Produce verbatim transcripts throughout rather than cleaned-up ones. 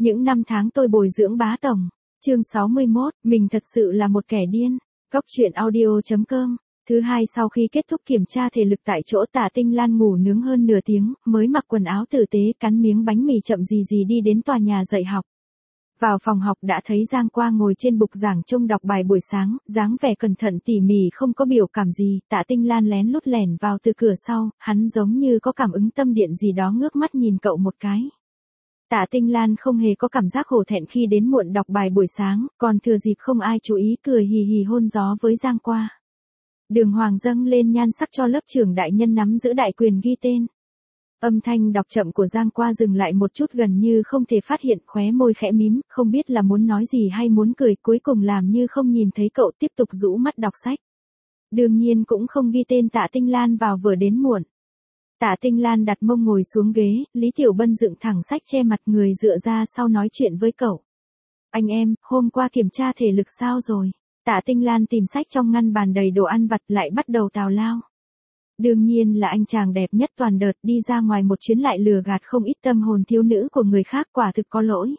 Những năm tháng tôi bồi dưỡng bá tổng. Chương sáu mươi mốt, mình thật sự là một kẻ điên. Góc truyện audio chấm com. Thứ hai, sau khi kết thúc kiểm tra thể lực tại chỗ, Tạ Tinh Lan ngủ nướng hơn nửa tiếng, mới mặc quần áo tử tế, cắn miếng bánh mì chậm gì gì đi đến tòa nhà dạy học. Vào phòng học đã thấy Giang Qua ngồi trên bục giảng trông đọc bài buổi sáng, dáng vẻ cẩn thận tỉ mỉ không có biểu cảm gì. Tạ Tinh Lan lén lút lẻn vào từ cửa sau, hắn giống như có cảm ứng tâm điện gì đó, ngước mắt nhìn cậu một cái. Tạ Tinh Lan không hề có cảm giác hổ thẹn khi đến muộn đọc bài buổi sáng, còn thừa dịp không ai chú ý cười hì hì hôn gió với Giang Qua. Đường Hoàng dâng lên nhan sắc cho lớp trưởng đại nhân nắm giữ đại quyền ghi tên. Âm thanh đọc chậm của Giang Qua dừng lại một chút, gần như không thể phát hiện, khóe môi khẽ mím, không biết là muốn nói gì hay muốn cười, cuối cùng làm như không nhìn thấy cậu, tiếp tục rũ mắt đọc sách. Đương nhiên cũng không ghi tên Tạ Tinh Lan vào vừa đến muộn. Tạ Tinh Lan đặt mông ngồi xuống ghế, Lý Tiểu Bân dựng thẳng sách che mặt người dựa ra sau nói chuyện với cậu. Anh em, hôm qua kiểm tra thể lực sao rồi? Tạ Tinh Lan tìm sách trong ngăn bàn đầy đồ ăn vặt lại bắt đầu tào lao. Đương nhiên là anh chàng đẹp nhất toàn đợt, đi ra ngoài một chuyến lại lừa gạt không ít tâm hồn thiếu nữ của người khác, quả thực có lỗi.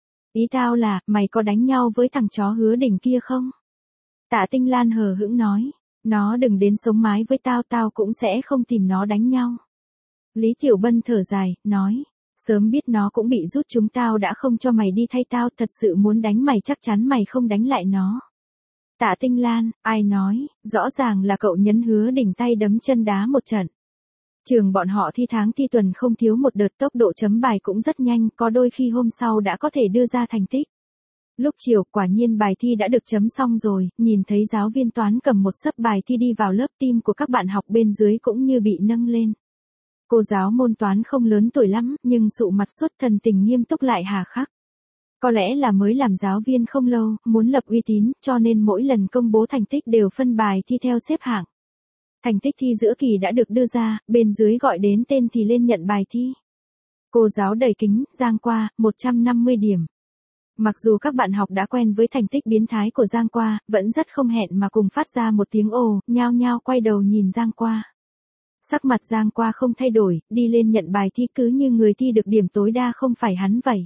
Ý tao là, mày có đánh nhau với thằng chó Hứa Đình kia không? Tạ Tinh Lan hờ hững nói, nó đừng đến sống mái với tao, tao cũng sẽ không tìm nó đánh nhau. Lý Tiểu Bân thở dài, nói, sớm biết nó cũng bị rút chúng tao đã không cho mày đi thay tao, thật sự muốn đánh mày chắc chắn mày không đánh lại nó. Tạ Tinh Lan, ai nói, rõ ràng là cậu nhấn Hứa Đình tay đấm chân đá một trận. Trường bọn họ thi tháng thi tuần không thiếu một đợt, tốc độ chấm bài cũng rất nhanh, có đôi khi hôm sau đã có thể đưa ra thành tích. Lúc chiều, quả nhiên bài thi đã được chấm xong rồi, nhìn thấy giáo viên toán cầm một xấp bài thi đi vào lớp, tim của các bạn học bên dưới cũng như bị nâng lên. Cô giáo môn toán không lớn tuổi lắm, nhưng sụ mặt suốt, thần tình nghiêm túc lại hà khắc. Có lẽ là mới làm giáo viên không lâu, muốn lập uy tín, cho nên mỗi lần công bố thành tích đều phân bài thi theo xếp hạng. Thành tích thi giữa kỳ đã được đưa ra, bên dưới gọi đến tên thì lên nhận bài thi. Cô giáo đầy kính, Giang Qua, một trăm năm mươi điểm. Mặc dù các bạn học đã quen với thành tích biến thái của Giang Qua, vẫn rất không hẹn mà cùng phát ra một tiếng ồ, nhao nhao quay đầu nhìn Giang Qua. Sắc mặt Giang Qua không thay đổi, đi lên nhận bài thi cứ như người thi được điểm tối đa không phải hắn vậy.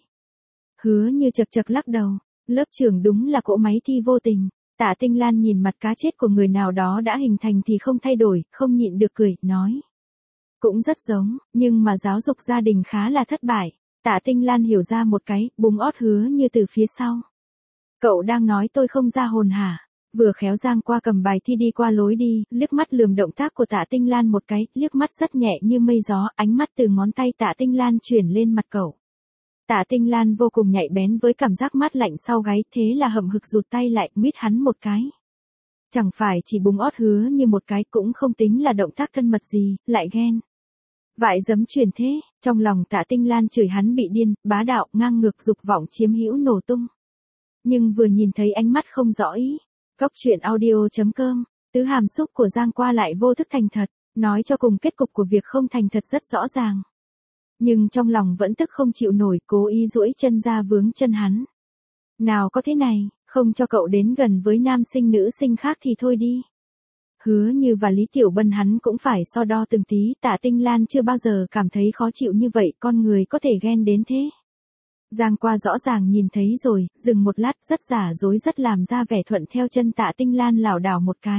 Hứa như chật chật lắc đầu, lớp trưởng đúng là cỗ máy thi vô tình. Tạ Tinh Lan nhìn mặt cá chết của người nào đó đã hình thành thì không thay đổi, không nhịn được cười, nói. Cũng rất giống, nhưng mà giáo dục gia đình khá là thất bại. Tạ Tinh Lan hiểu ra một cái, búng ót Hứa như từ phía sau. Cậu đang nói tôi không ra hồn hả? Vừa khéo Giang Qua cầm bài thi đi qua lối đi, liếc mắt lườm động tác của Tạ Tinh Lan một cái, liếc mắt rất nhẹ như mây gió, ánh mắt từ ngón tay Tạ Tinh Lan chuyển lên mặt cậu. Tạ Tinh Lan vô cùng nhạy bén với cảm giác mát lạnh sau gáy, thế là hậm hực rụt tay lại, mít hắn một cái. Chẳng phải chỉ búng ót Hứa như một cái, cũng không tính là động tác thân mật gì, lại ghen. Vại giấm truyền thế, trong lòng Tạ Tinh Lan chửi hắn bị điên, bá đạo, ngang ngược, dục vọng chiếm hữu nổ tung. Nhưng vừa nhìn thấy ánh mắt không rõ ý. Góc truyện audio chấm com, tứ hàm xúc của Giang Qua lại vô thức thành thật, nói cho cùng kết cục của việc không thành thật rất rõ ràng. Nhưng trong lòng vẫn tức không chịu nổi, cố ý duỗi chân ra vướng chân hắn. Nào có thế này, không cho cậu đến gần với nam sinh nữ sinh khác thì thôi đi. Hứa như và Lý Tiểu Bân hắn cũng phải so đo từng tí, Tạ Tinh Lan chưa bao giờ cảm thấy khó chịu như vậy, con người có thể ghen đến thế. Giang Qua rõ ràng nhìn thấy rồi, dừng một lát, rất giả dối rất làm ra vẻ thuận theo chân Tạ Tinh Lan lảo đảo một cái.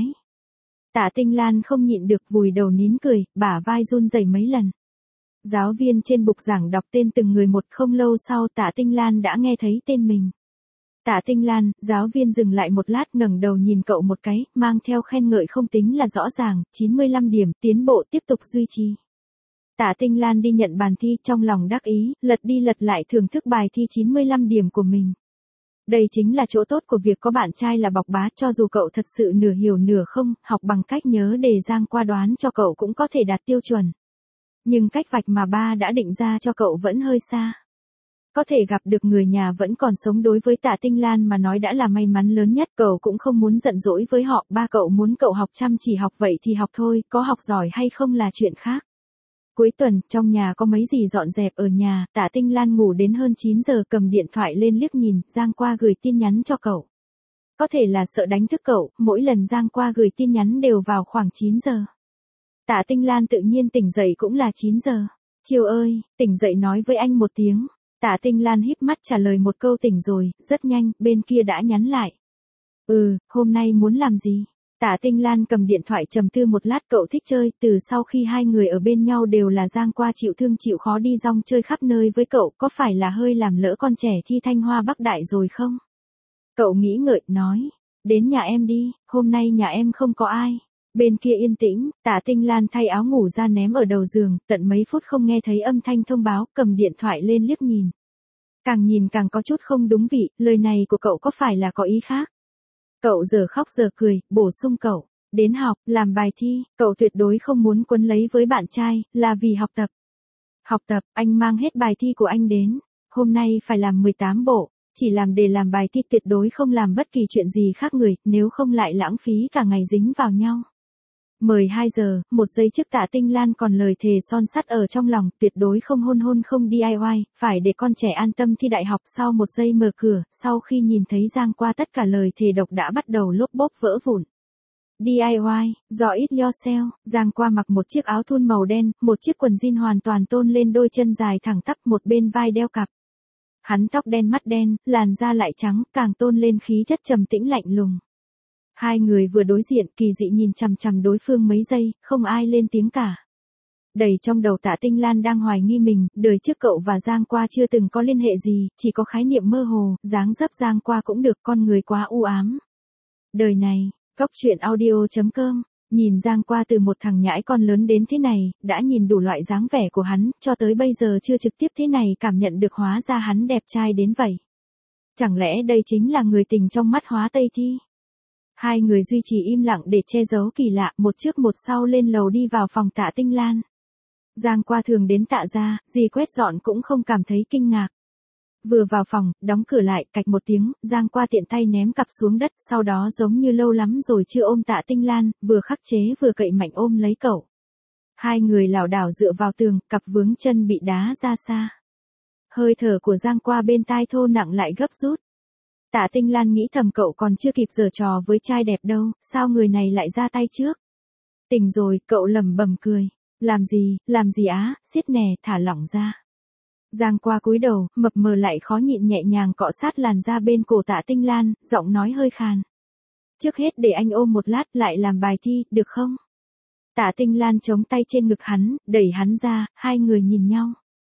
Tạ Tinh Lan không nhịn được vùi đầu nín cười, bả vai run rẩy mấy lần. Giáo viên trên bục giảng đọc tên từng người một, không lâu sau Tạ Tinh Lan đã nghe thấy tên mình. Tạ Tinh Lan, giáo viên dừng lại một lát, ngẩng đầu nhìn cậu một cái, mang theo khen ngợi không tính là rõ ràng, chín mươi lăm điểm, tiến bộ tiếp tục duy trì. Tạ Tinh Lan đi nhận bàn thi, trong lòng đắc ý, lật đi lật lại thưởng thức bài thi chín mươi lăm điểm của mình. Đây chính là chỗ tốt của việc có bạn trai là bọc bá, cho dù cậu thật sự nửa hiểu nửa không, học bằng cách nhớ đề Giang Qua đoán cho cậu cũng có thể đạt tiêu chuẩn. Nhưng cách vạch mà ba đã định ra cho cậu vẫn hơi xa. Có thể gặp được người nhà vẫn còn sống đối với Tạ Tinh Lan mà nói đã là may mắn lớn nhất, cậu cũng không muốn giận dỗi với họ, ba cậu muốn cậu học chăm chỉ học vậy thì học thôi, có học giỏi hay không là chuyện khác. Cuối tuần, trong nhà có mấy gì dọn dẹp ở nhà, Tạ Tinh Lan ngủ đến hơn chín giờ, cầm điện thoại lên liếc nhìn, Giang Qua gửi tin nhắn cho cậu. Có thể là sợ đánh thức cậu, mỗi lần Giang Qua gửi tin nhắn đều vào khoảng chín giờ. Tạ Tinh Lan tự nhiên tỉnh dậy cũng là chín giờ. Chiều ơi, tỉnh dậy nói với anh một tiếng. Tạ Tinh Lan híp mắt trả lời một câu tỉnh rồi, rất nhanh, bên kia đã nhắn lại. Ừ, hôm nay muốn làm gì? Tạ Tinh Lan cầm điện thoại trầm tư một lát, cậu thích chơi, từ sau khi hai người ở bên nhau đều là Giang Qua chịu thương chịu khó đi rong chơi khắp nơi với cậu, có phải là hơi làm lỡ con trẻ thi Thanh Hoa Bắc Đại rồi không? Cậu nghĩ ngợi, nói, đến nhà em đi, hôm nay nhà em không có ai. Bên kia yên tĩnh, Tạ Tinh Lan thay áo ngủ ra ném ở đầu giường, tận mấy phút không nghe thấy âm thanh thông báo, cầm điện thoại lên liếc nhìn. Càng nhìn càng có chút không đúng vị, lời này của cậu có phải là có ý khác? Cậu giờ khóc giờ cười, bổ sung cậu, đến học, làm bài thi, cậu tuyệt đối không muốn quấn lấy với bạn trai, là vì học tập. Học tập, anh mang hết bài thi của anh đến, hôm nay phải làm mười tám bộ, chỉ làm để làm bài thi, tuyệt đối không làm bất kỳ chuyện gì khác người, nếu không lại lãng phí cả ngày dính vào nhau. mười hai giờ, một giây trước Tạ Tinh Lan còn lời thề son sắt ở trong lòng, tuyệt đối không hôn hôn không đê i goái, phải để con trẻ an tâm thi đại học. Sau một giây mở cửa, sau khi nhìn thấy Giang Qua tất cả lời thề độc đã bắt đầu lốp bốp vỡ vụn. đê i goái, do it yourself, Giang Qua mặc một chiếc áo thun màu đen, một chiếc quần jean hoàn toàn tôn lên đôi chân dài thẳng tắp, một bên vai đeo cặp. Hắn tóc đen mắt đen, làn da lại trắng, càng tôn lên khí chất trầm tĩnh lạnh lùng. Hai người vừa đối diện, kỳ dị nhìn chằm chằm đối phương mấy giây, không ai lên tiếng cả. Đầy trong đầu Tạ Tinh Lan đang hoài nghi mình, đời trước cậu và Giang Qua chưa từng có liên hệ gì, chỉ có khái niệm mơ hồ, dáng dấp Giang Qua cũng được, con người quá u ám. Đời này, Cóc truyện audio chấm com, nhìn Giang Qua từ một thằng nhãi con lớn đến thế này, đã nhìn đủ loại dáng vẻ của hắn, cho tới bây giờ chưa trực tiếp thế này cảm nhận được hóa ra hắn đẹp trai đến vậy. Chẳng lẽ đây chính là người tình trong mắt Hóa Tây Thi? Hai người duy trì im lặng để che giấu kỳ lạ, một trước một sau lên lầu đi vào phòng Tạ Tinh Lan. Giang Qua thường đến Tạ gia, gì quét dọn cũng không cảm thấy kinh ngạc. Vừa vào phòng, đóng cửa lại, cạch một tiếng, Giang Qua tiện tay ném cặp xuống đất, sau đó giống như lâu lắm rồi chưa ôm Tạ Tinh Lan, vừa khắc chế vừa cậy mạnh ôm lấy cậu. Hai người lảo đảo dựa vào tường, cặp vướng chân bị đá ra xa. Hơi thở của Giang Qua bên tai thô nặng lại gấp rút. Tạ Tinh Lan nghĩ thầm, cậu còn chưa kịp giở trò với trai đẹp đâu, sao người này lại ra tay trước? Tỉnh rồi, cậu lẩm bẩm cười. Làm gì, làm gì á, siết nè, thả lỏng ra. Giang Qua cúi đầu, mập mờ lại khó nhịn nhẹ nhàng cọ sát làn da bên cổ Tạ Tinh Lan, giọng nói hơi khàn. Trước hết để anh ôm một lát, lại làm bài thi, được không? Tạ Tinh Lan chống tay trên ngực hắn, đẩy hắn ra, hai người nhìn nhau.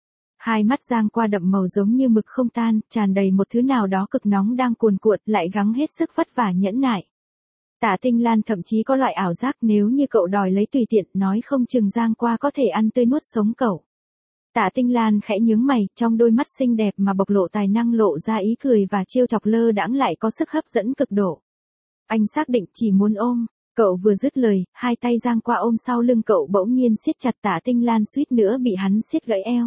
Hai mắt Giang Qua đậm màu giống như mực không tan, tràn đầy một thứ nào đó cực nóng đang cuồn cuộn, lại gắng hết sức vất vả nhẫn nại. Tạ Tinh Lan thậm chí có loại ảo giác nếu như cậu đòi lấy tùy tiện, nói không chừng Giang Qua có thể ăn tươi nuốt sống cậu. Tạ Tinh Lan khẽ nhướng mày, trong đôi mắt xinh đẹp mà bộc lộ tài năng lộ ra ý cười và trêu chọc lơ đãng lại có sức hấp dẫn cực độ. Anh xác định chỉ muốn ôm. Cậu vừa dứt lời, hai tay Giang Qua ôm sau lưng cậu bỗng nhiên siết chặt, Tạ Tinh Lan suýt nữa bị hắn siết gãy eo.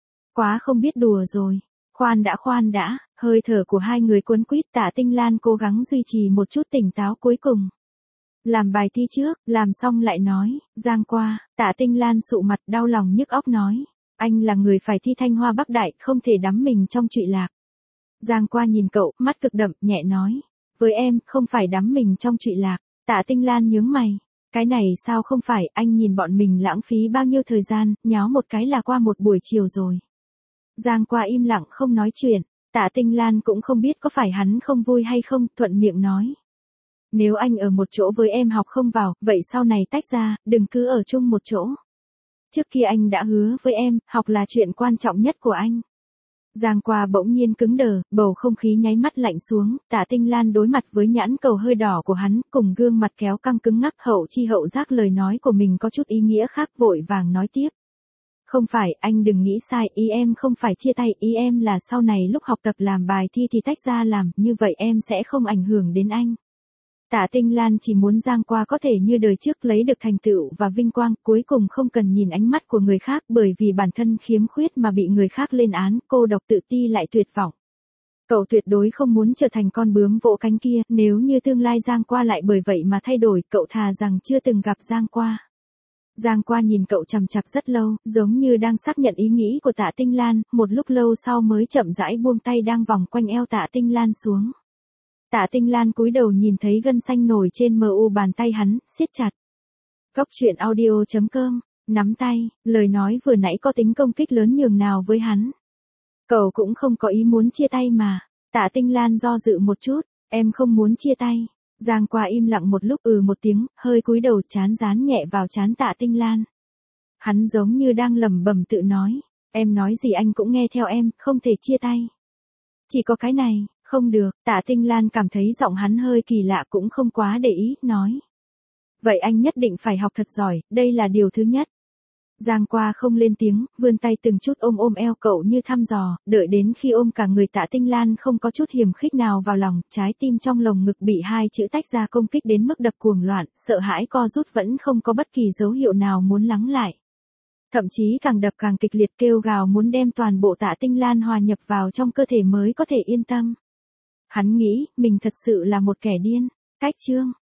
Quá không biết đùa rồi. Khoan đã khoan đã, hơi thở của hai người cuốn quýt, Tạ Tinh Lan cố gắng duy trì một chút tỉnh táo cuối cùng. Làm bài thi trước, làm xong lại nói, Giang Qua, Tạ Tinh Lan sụ mặt đau lòng nhức óc nói. Anh là người phải thi Thanh Hoa Bắc Đại, không thể đắm mình trong trụy lạc. Giang Qua nhìn cậu, mắt cực đậm, nhẹ nói. Với em, không phải đắm mình trong trụy lạc. Tạ Tinh Lan nhướng mày. Cái này sao không phải, anh nhìn bọn mình lãng phí bao nhiêu thời gian, nháo một cái là qua một buổi chiều rồi. Giang Qua im lặng không nói chuyện. Tạ Tinh Lan cũng không biết có phải hắn không vui hay không, thuận miệng nói. Nếu anh ở một chỗ với em học không vào, vậy sau này tách ra, đừng cứ ở chung một chỗ. Trước kia anh đã hứa với em, học là chuyện quan trọng nhất của anh. Giang Qua bỗng nhiên cứng đờ, bầu không khí nháy mắt lạnh xuống, Tạ Tinh Lan đối mặt với nhãn cầu hơi đỏ của hắn, cùng gương mặt kéo căng cứng ngắc, hậu chi hậu giác lời nói của mình có chút ý nghĩa khác, vội vàng nói tiếp. Không phải, anh đừng nghĩ sai, ý em không phải chia tay, ý em là sau này lúc học tập làm bài thi thì tách ra làm, như vậy em sẽ không ảnh hưởng đến anh. Tạ Tinh Lan chỉ muốn Giang Qua có thể như đời trước lấy được thành tựu và vinh quang, cuối cùng không cần nhìn ánh mắt của người khác, bởi vì bản thân khiếm khuyết mà bị người khác lên án, cô độc tự ti lại tuyệt vọng. Cậu tuyệt đối không muốn trở thành con bướm vỗ cánh kia, nếu như tương lai Giang Qua lại bởi vậy mà thay đổi, cậu thà rằng chưa từng gặp Giang Qua. Giang Qua nhìn cậu chằm chằm rất lâu, giống như đang xác nhận ý nghĩ của Tạ Tinh Lan, một lúc lâu sau mới chậm rãi buông tay đang vòng quanh eo Tạ Tinh Lan xuống. Tạ Tinh Lan cúi đầu nhìn thấy gân xanh nổi trên mờ u bàn tay hắn, siết chặt. Cóc truyện audio chấm com, nắm tay, lời nói vừa nãy có tính công kích lớn nhường nào với hắn. Cậu cũng không có ý muốn chia tay mà. Tạ Tinh Lan do dự một chút, em không muốn chia tay. Giang Qua im lặng một lúc ừ một tiếng, hơi cúi đầu chán dán nhẹ vào trán Tạ Tinh Lan. Hắn giống như đang lẩm bẩm tự nói, em nói gì anh cũng nghe theo em, không thể chia tay. Chỉ có cái này, không được, Tạ Tinh Lan cảm thấy giọng hắn hơi kỳ lạ cũng không quá để ý, nói. Vậy anh nhất định phải học thật giỏi, đây là điều thứ nhất. Giang Qua không lên tiếng, vươn tay từng chút ôm ôm eo cậu như thăm dò, đợi đến khi ôm cả người Tạ Tinh Lan không có chút hiềm khích nào vào lòng, trái tim trong lồng ngực bị hai chữ tách ra công kích đến mức đập cuồng loạn, sợ hãi co rút vẫn không có bất kỳ dấu hiệu nào muốn lắng lại. Thậm chí càng đập càng kịch liệt kêu gào muốn đem toàn bộ Tạ Tinh Lan hòa nhập vào trong cơ thể mới có thể yên tâm. Hắn nghĩ, mình thật sự là một kẻ điên. Cách chương